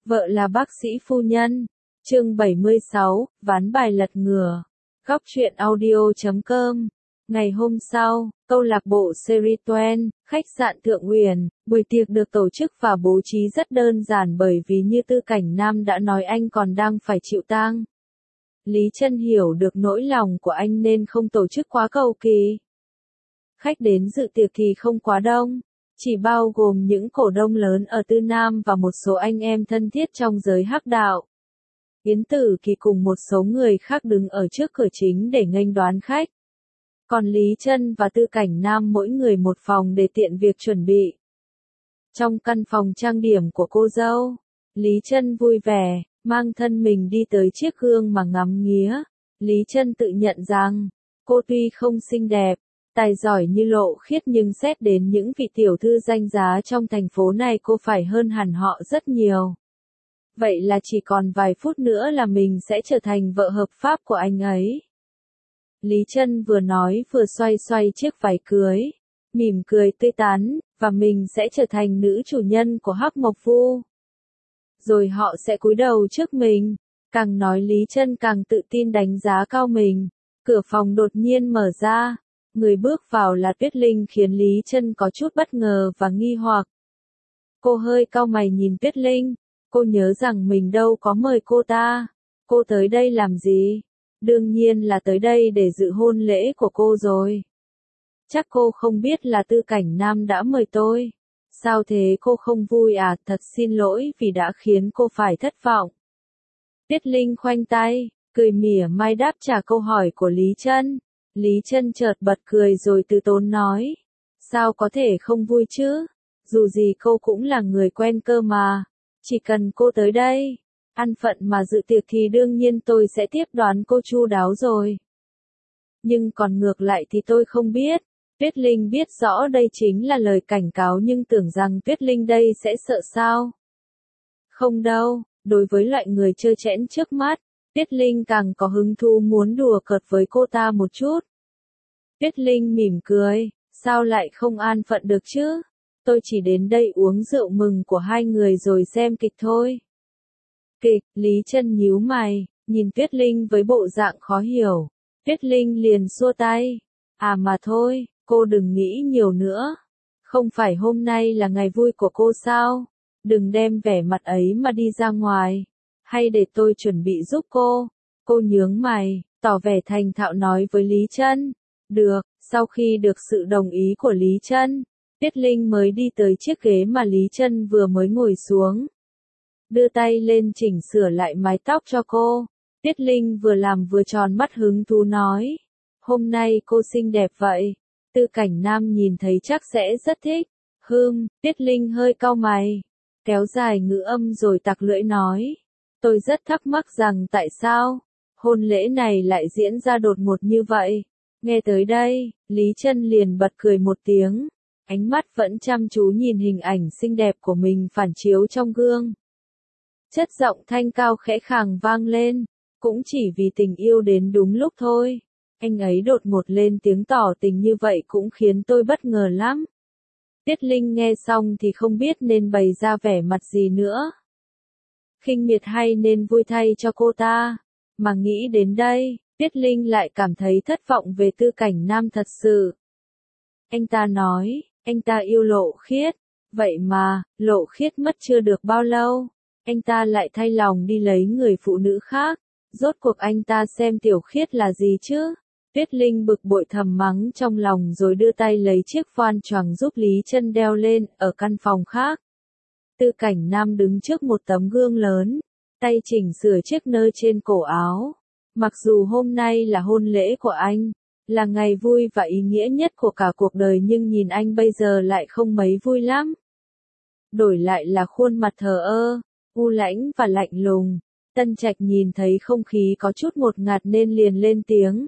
Vợ là bác sĩ phu nhân. Chương 76, ván bài lật ngửa. Góc truyện audio.com. Ngày hôm sau, câu lạc bộ Serituen, khách sạn Thượng Uyển, buổi tiệc được tổ chức và bố trí rất đơn giản bởi vì như Tư Cảnh Nam đã nói anh còn đang phải chịu tang. Lý Trân hiểu được nỗi lòng của anh nên không tổ chức quá cầu kỳ. Khách đến dự tiệc thì không quá đông, chỉ bao gồm những cổ đông lớn ở Tư Nam và một số anh em thân thiết trong giới hắc đạo. Yến Tử Kỳ cùng một số người khác đứng ở trước cửa chính để nghênh đón khách. Còn Lý Trân và Tư Cảnh Nam mỗi người một phòng để tiện việc chuẩn bị. Trong căn phòng trang điểm của cô dâu, Lý Trân vui vẻ, mang thân mình đi tới chiếc gương mà ngắm nghía. Lý Trân tự nhận rằng, cô tuy không xinh đẹp, tài giỏi như Lộ Khiết nhưng xét đến những vị tiểu thư danh giá trong thành phố này cô phải hơn hẳn họ rất nhiều. Vậy là chỉ còn vài phút nữa là mình sẽ trở thành vợ hợp pháp của anh ấy. Lý Trân vừa nói vừa xoay xoay chiếc váy cưới, mỉm cười tươi tắn, và mình sẽ trở thành nữ chủ nhân của Hắc Mộc Vu. Rồi họ sẽ cúi đầu trước mình. Càng nói Lý Trân càng tự tin đánh giá cao mình. Cửa phòng đột nhiên mở ra. Người bước vào là Tuyết Linh khiến Lý Trân có chút bất ngờ và nghi hoặc. Cô hơi cau mày nhìn Tuyết Linh. Cô nhớ rằng mình đâu có mời cô ta. Cô tới đây làm gì? Đương nhiên là tới đây để dự hôn lễ của cô rồi. Chắc cô không biết là Tư Cảnh Nam đã mời tôi. Sao thế, cô không vui à? Thật xin lỗi vì đã khiến cô phải thất vọng. Tuyết Linh khoanh tay, cười mỉa mai đáp trả câu hỏi của Lý Trân. Lý Trân chợt bật cười rồi từ tốn nói. Sao có thể không vui chứ? Dù gì cô cũng là người quen cơ mà. Chỉ cần cô tới đây, ăn phận mà dự tiệc thì đương nhiên tôi sẽ tiếp đón cô chu đáo rồi. Nhưng còn ngược lại thì tôi không biết. Tuyết Linh biết rõ đây chính là lời cảnh cáo nhưng tưởng rằng Tuyết Linh đây sẽ sợ sao? Không đâu, đối với loại người trơ trẽn trước mắt, Tuyết Linh càng có hứng thú muốn đùa cợt với cô ta một chút. Tuyết Linh mỉm cười, sao lại không an phận được chứ? Tôi chỉ đến đây uống rượu mừng của hai người rồi xem kịch thôi. Kịch, Lý Trân nhíu mày, nhìn Tuyết Linh với bộ dạng khó hiểu. Tuyết Linh liền xua tay. À mà thôi, cô đừng nghĩ nhiều nữa. Không phải hôm nay là ngày vui của cô sao? Đừng đem vẻ mặt ấy mà đi ra ngoài. Hay để tôi chuẩn bị giúp cô. Cô nhướng mày, tỏ vẻ thành thạo nói với Lý Trân. Được, sau khi được sự đồng ý của Lý Trân, Tuyết Linh mới đi tới chiếc ghế mà Lý Trân vừa mới ngồi xuống. Đưa tay lên chỉnh sửa lại mái tóc cho cô. Tuyết Linh vừa làm vừa tròn mắt hứng thú nói. Hôm nay cô xinh đẹp vậy. Tư Cảnh Nam nhìn thấy chắc sẽ rất thích. Tuyết Linh hơi cau mày. Kéo dài ngữ âm rồi tặc lưỡi nói. Tôi rất thắc mắc rằng tại sao hôn lễ này lại diễn ra đột ngột như vậy. Nghe tới đây, Lý Trân liền bật cười một tiếng. Ánh mắt vẫn chăm chú nhìn hình ảnh xinh đẹp của mình phản chiếu trong gương. Chất giọng thanh cao khẽ khàng vang lên. Cũng chỉ vì tình yêu đến đúng lúc thôi. Anh ấy đột ngột lên tiếng tỏ tình như vậy cũng khiến tôi bất ngờ lắm. Tuyết Linh nghe xong thì không biết nên bày ra vẻ mặt gì nữa. Khinh miệt hay nên vui thay cho cô ta. Mà nghĩ đến đây, Tuyết Linh lại cảm thấy thất vọng về Tư Cảnh Nam thật sự. Anh ta nói, anh ta yêu Lộ Khiết. Vậy mà, Lộ Khiết mất chưa được bao lâu. Anh ta lại thay lòng đi lấy người phụ nữ khác. Rốt cuộc anh ta xem Tiểu Khiết là gì chứ? Tuyết Linh bực bội thầm mắng trong lòng rồi đưa tay lấy chiếc voan choàng giúp Lý Trân đeo lên, ở căn phòng khác. Tư Cảnh Nam đứng trước một tấm gương lớn, tay chỉnh sửa chiếc nơ trên cổ áo. Mặc dù hôm nay là hôn lễ của anh, là ngày vui và ý nghĩa nhất của cả cuộc đời nhưng nhìn anh bây giờ lại không mấy vui lắm. Đổi lại là khuôn mặt thờ ơ, u lãnh và lạnh lùng. Tân Trạch nhìn thấy không khí có chút ngột ngạt nên liền lên tiếng.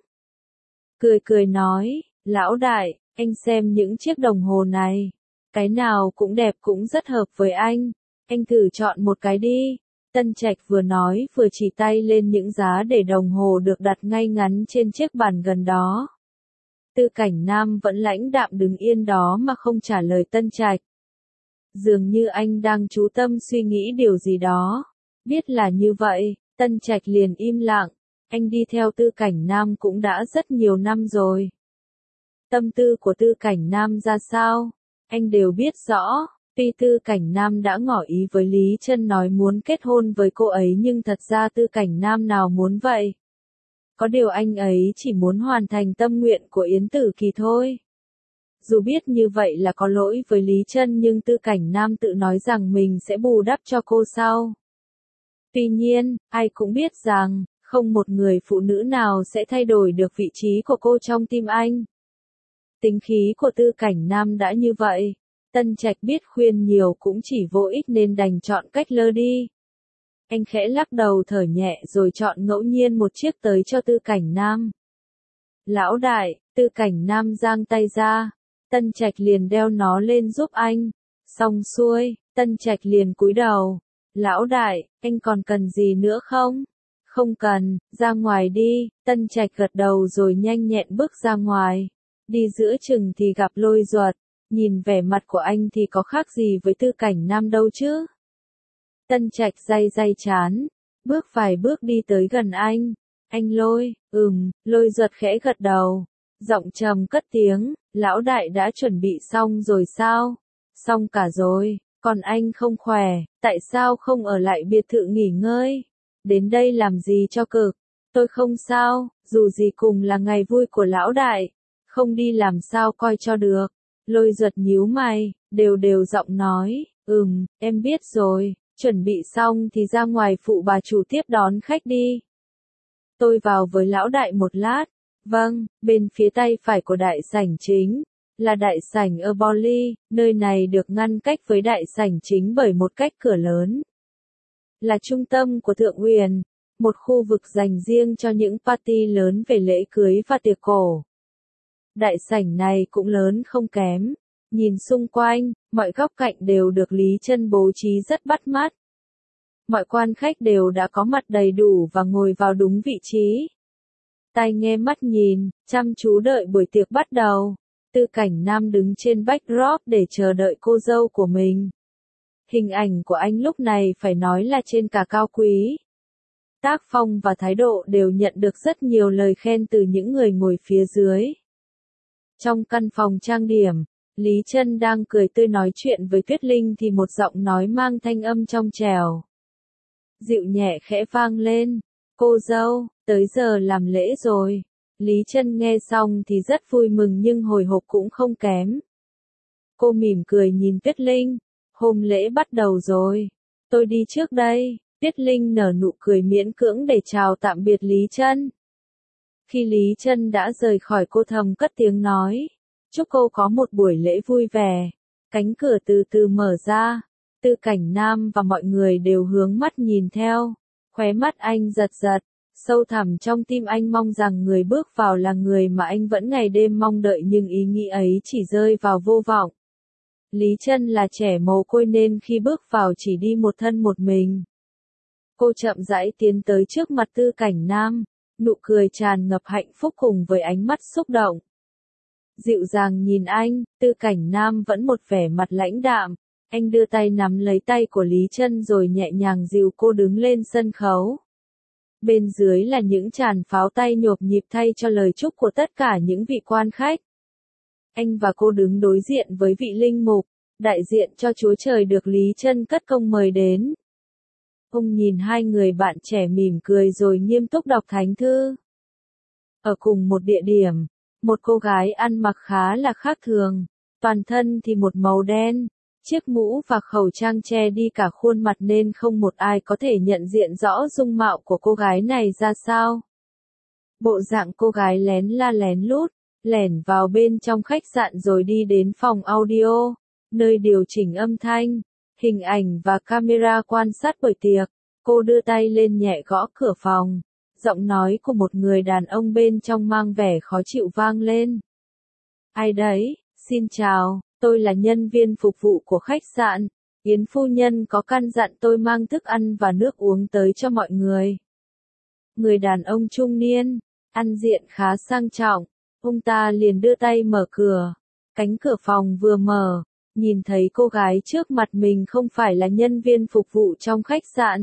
Cười nói, lão đại, anh xem những chiếc đồng hồ này. Cái nào cũng đẹp cũng rất hợp với anh. Anh thử chọn một cái đi. Tân Trạch vừa nói vừa chỉ tay lên những giá để đồng hồ được đặt ngay ngắn trên chiếc bàn gần đó. Tư Cảnh Nam vẫn lãnh đạm đứng yên đó mà không trả lời Tân Trạch. Dường như anh đang chú tâm suy nghĩ điều gì đó. Biết là như vậy, Tân Trạch liền im lặng. Anh đi theo Tư Cảnh Nam cũng đã rất nhiều năm rồi. Tâm tư của Tư Cảnh Nam ra sao, anh đều biết rõ. Tuy Tư Cảnh Nam đã ngỏ ý với Lý Trân nói muốn kết hôn với cô ấy nhưng thật ra Tư Cảnh Nam nào muốn vậy. Có điều anh ấy chỉ muốn hoàn thành tâm nguyện của Yến Tử Kỳ thôi. Dù biết như vậy là có lỗi với Lý Trân nhưng Tư Cảnh Nam tự nói rằng mình sẽ bù đắp cho cô sau. Tuy nhiên, ai cũng biết rằng, không một người phụ nữ nào sẽ thay đổi được vị trí của cô trong tim anh. Tính khí của Tư Cảnh Nam đã như vậy. Tân Trạch biết khuyên nhiều cũng chỉ vô ích nên đành chọn cách lơ đi. Anh khẽ lắc đầu thở nhẹ rồi chọn ngẫu nhiên một chiếc tới cho Tư Cảnh Nam. Lão đại, Tư Cảnh Nam giang tay ra. Tân Trạch liền đeo nó lên giúp anh. Xong xuôi, Tân Trạch liền cúi đầu. Lão đại, anh còn cần gì nữa không? Không cần, ra ngoài đi. Tân Trạch gật đầu rồi nhanh nhẹn bước ra ngoài. Đi giữa chừng thì gặp Lôi Duật. Nhìn vẻ mặt của anh thì có khác gì với Tư Cảnh Nam đâu chứ. Tân Trạch day day chán, bước vài bước đi tới gần anh. Anh Lôi, Lôi Duật khẽ gật đầu. Giọng trầm cất tiếng, lão đại đã chuẩn bị xong rồi sao? Xong cả rồi, còn anh không khỏe, tại sao không ở lại biệt thự nghỉ ngơi? Đến đây làm gì cho cực? Tôi không sao, dù gì cùng là ngày vui của lão đại, không đi làm sao coi cho được. Lôi Duật nhíu mày, đều giọng nói, em biết rồi, chuẩn bị xong thì ra ngoài phụ bà chủ tiếp đón khách đi. Tôi vào với lão đại một lát. Vâng, bên phía tay phải của đại sảnh chính, là đại sảnh ở Bolly, nơi này được ngăn cách với đại sảnh chính bởi một cách cửa lớn. Là trung tâm của Thượng Huyền, một khu vực dành riêng cho những party lớn về lễ cưới và tiệc cổ. Đại sảnh này cũng lớn không kém. Nhìn xung quanh, mọi góc cạnh đều được Lý Trân bố trí rất bắt mắt. Mọi quan khách đều đã có mặt đầy đủ và ngồi vào đúng vị trí. Tai nghe mắt nhìn, chăm chú đợi buổi tiệc bắt đầu. Tư Cảnh Nam đứng trên backdrop để chờ đợi cô dâu của mình. Hình ảnh của anh lúc này phải nói là trên cả cao quý. Tác phong và thái độ đều nhận được rất nhiều lời khen từ những người ngồi phía dưới. Trong căn phòng trang điểm, Lý Trân đang cười tươi nói chuyện với Tuyết Linh thì một giọng nói mang thanh âm trong trẻo. Dịu nhẹ khẽ vang lên. Cô dâu, tới giờ làm lễ rồi. Lý Trân nghe xong thì rất vui mừng nhưng hồi hộp cũng không kém. Cô mỉm cười nhìn Tuyết Linh. Hôm lễ bắt đầu rồi. Tôi đi trước đây. Tuyết Linh nở nụ cười miễn cưỡng để chào tạm biệt Lý Trân. Khi Lý Trân đã rời khỏi cô thầm cất tiếng nói. Chúc cô có một buổi lễ vui vẻ. Cánh cửa từ từ mở ra. Tư Cảnh Nam và mọi người đều hướng mắt nhìn theo. Khóe mắt anh giật giật. Sâu thẳm trong tim anh mong rằng người bước vào là người mà anh vẫn ngày đêm mong đợi nhưng ý nghĩ ấy chỉ rơi vào vô vọng. Lý Trân là trẻ mồ côi nên khi bước vào chỉ đi một thân một mình. Cô chậm rãi tiến tới trước mặt Tư Cảnh Nam, nụ cười tràn ngập hạnh phúc cùng với ánh mắt xúc động. Dịu dàng nhìn anh, Tư Cảnh Nam vẫn một vẻ mặt lãnh đạm. Anh đưa tay nắm lấy tay của Lý Trân rồi nhẹ nhàng dìu cô đứng lên sân khấu. Bên dưới là những tràng pháo tay nhộp nhịp thay cho lời chúc của tất cả những vị quan khách. Anh và cô đứng đối diện với vị linh mục, đại diện cho Chúa Trời được Lý Trân cất công mời đến. Ông nhìn hai người bạn trẻ mỉm cười rồi nghiêm túc đọc thánh thư. Ở cùng một địa điểm, một cô gái ăn mặc khá là khác thường, toàn thân thì một màu đen. Chiếc mũ và khẩu trang che đi cả khuôn mặt nên không một ai có thể nhận diện rõ dung mạo của cô gái này ra sao. Bộ dạng cô gái lén la lén lút, lẻn vào bên trong khách sạn rồi đi đến phòng audio, nơi điều chỉnh âm thanh, hình ảnh và camera quan sát buổi tiệc. Cô đưa tay lên nhẹ gõ cửa phòng. Giọng nói của một người đàn ông bên trong mang vẻ khó chịu vang lên. Ai đấy, xin chào. Tôi là nhân viên phục vụ của khách sạn. Yến phu nhân có căn dặn tôi mang thức ăn và nước uống tới cho mọi người. Người đàn ông trung niên, ăn diện khá sang trọng. Ông ta liền đưa tay mở cửa. Cánh cửa phòng vừa mở, nhìn thấy cô gái trước mặt mình không phải là nhân viên phục vụ trong khách sạn.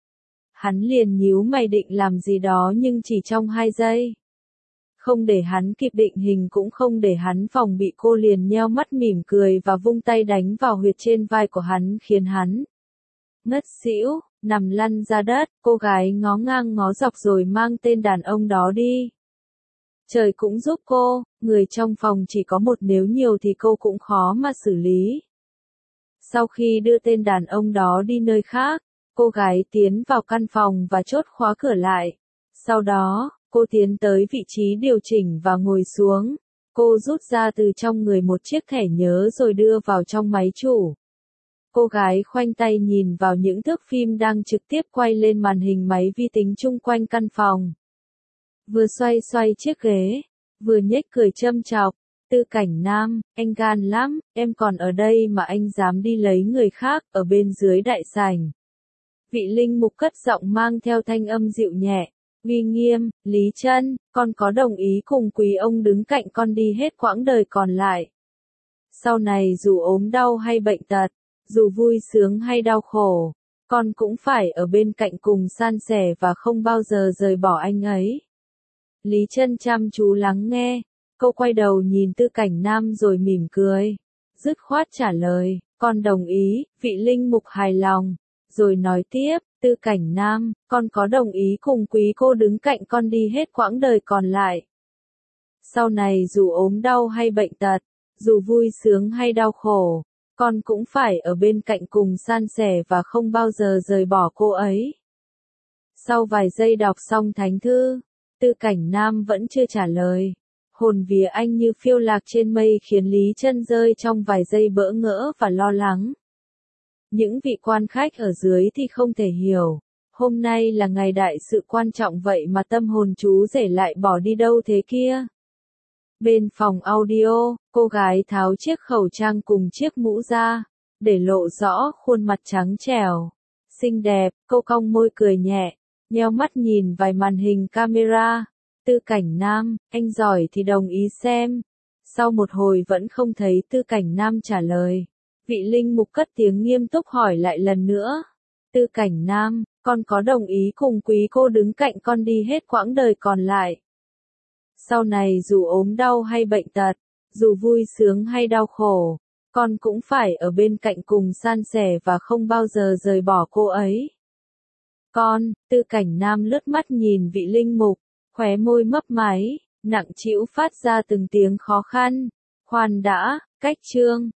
Hắn liền nhíu mày định làm gì đó nhưng chỉ trong 2 giây. Không để hắn kịp định hình cũng không để hắn phòng bị, cô liền nheo mắt mỉm cười và vung tay đánh vào huyệt trên vai của hắn khiến hắn ngất xỉu, nằm lăn ra đất. Cô gái ngó ngang ngó dọc rồi mang tên đàn ông đó đi. Trời cũng giúp cô, người trong phòng chỉ có một nếu nhiều thì cô cũng khó mà xử lý. Sau khi đưa tên đàn ông đó đi nơi khác, cô gái tiến vào căn phòng và chốt khóa cửa lại. Sau đó, cô tiến tới vị trí điều chỉnh và ngồi xuống. Cô rút ra từ trong người một chiếc thẻ nhớ rồi đưa vào trong máy chủ. Cô gái khoanh tay nhìn vào những thước phim đang trực tiếp quay lên màn hình máy vi tính chung quanh căn phòng. Vừa xoay xoay chiếc ghế, vừa nhếch cười châm chọc. Tư Cảnh Nam, anh gan lắm, em còn ở đây mà anh dám đi lấy người khác, ở bên dưới đại sảnh. Vị linh mục cất giọng mang theo thanh âm dịu nhẹ, uy nghiêm, Lý Trân, con có đồng ý cùng quý ông đứng cạnh con đi hết quãng đời còn lại. Sau này dù ốm đau hay bệnh tật, dù vui sướng hay đau khổ, con cũng phải ở bên cạnh cùng san sẻ và không bao giờ rời bỏ anh ấy. Lý Trân chăm chú lắng nghe, cô quay đầu nhìn Tư Cảnh Nam rồi mỉm cười, dứt khoát trả lời, con đồng ý. Vị linh mục hài lòng, rồi nói tiếp, Tư Cảnh Nam, con có đồng ý cùng quý cô đứng cạnh con đi hết quãng đời còn lại. Sau này dù ốm đau hay bệnh tật, dù vui sướng hay đau khổ, con cũng phải ở bên cạnh cùng san sẻ và không bao giờ rời bỏ cô ấy. Sau vài giây đọc xong thánh thư, Tư Cảnh Nam vẫn chưa trả lời. Hồn vía anh như phiêu lạc trên mây khiến Lý Trân rơi trong vài giây bỡ ngỡ và lo lắng. Những vị quan khách ở dưới thì không thể hiểu. Hôm nay là ngày đại sự quan trọng vậy mà tâm hồn chú rể lại bỏ đi đâu thế kia. Bên phòng audio, cô gái tháo chiếc khẩu trang cùng chiếc mũ ra, để lộ rõ khuôn mặt trắng trẻo, xinh đẹp. Cô cong môi cười nhẹ, nheo mắt nhìn vài màn hình camera. Tư Cảnh Nam, anh giỏi thì đồng ý xem. Sau một hồi vẫn không thấy Tư Cảnh Nam trả lời. Vị linh mục cất tiếng nghiêm túc hỏi lại lần nữa. Tư Cảnh Nam, con có đồng ý cùng quý cô đứng cạnh con đi hết quãng đời còn lại. Sau này dù ốm đau hay bệnh tật, dù vui sướng hay đau khổ, con cũng phải ở bên cạnh cùng san sẻ và không bao giờ rời bỏ cô ấy. Con, Tư Cảnh Nam lướt mắt nhìn vị linh mục, khóe môi mấp máy, nặng trĩu phát ra từng tiếng khó khăn. Khoan đã, cách chương.